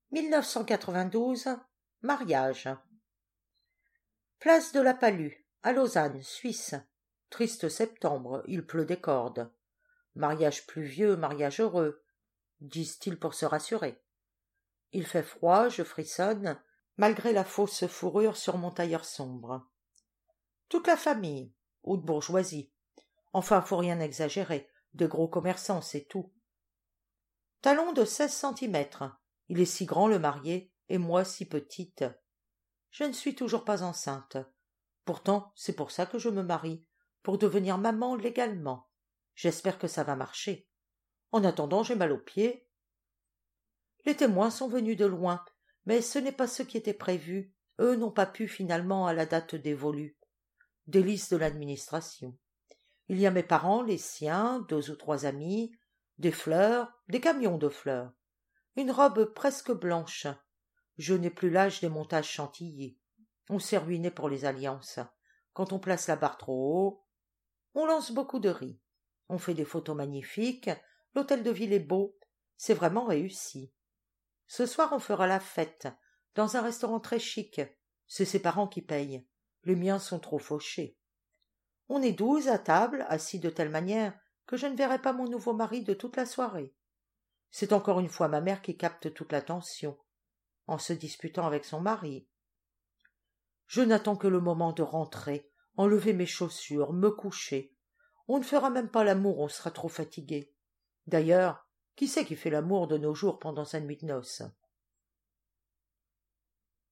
1992, mariage. Place de la Palue, à Lausanne, Suisse. Triste septembre, il pleut des cordes. Mariage pluvieux, mariage heureux, disent-ils pour se rassurer. Il fait froid, je frissonne, malgré la fausse fourrure sur mon tailleur sombre. Toute la famille, ou de bourgeoisie. Enfin, faut rien exagérer, de gros commerçants, c'est tout. Talon de 16 centimètres. Il est si grand le marié, et moi si petite. Je ne suis toujours pas enceinte. Pourtant, c'est pour ça que je me marie, pour devenir maman légalement. J'espère que ça va marcher. En attendant, j'ai mal aux pieds. Les témoins sont venus de loin, mais ce n'est pas ce qui était prévu. Eux n'ont pas pu finalement à la date dévolue. Délices de l'administration. Il y a mes parents, les siens, 2 ou 3 amis, des fleurs, des camions de fleurs, une robe presque blanche. Je n'ai plus l'âge des montages chantilly. On s'est ruiné pour les alliances. Quand on place la barre trop haut, on lance beaucoup de riz. On fait des photos magnifiques, l'hôtel de ville est beau, c'est vraiment réussi. Ce soir on fera la fête, dans un restaurant très chic. C'est ses parents qui payent, les miens sont trop fauchés. On est 12 à table, assis de telle manière que je ne verrai pas mon nouveau mari de toute la soirée. C'est encore une fois ma mère qui capte toute l'attention, en se disputant avec son mari. Je n'attends que le moment de rentrer, enlever mes chaussures, me coucher. On ne fera même pas l'amour, on sera trop fatigué. D'ailleurs, qui c'est qui fait l'amour de nos jours pendant sa nuit de noces ?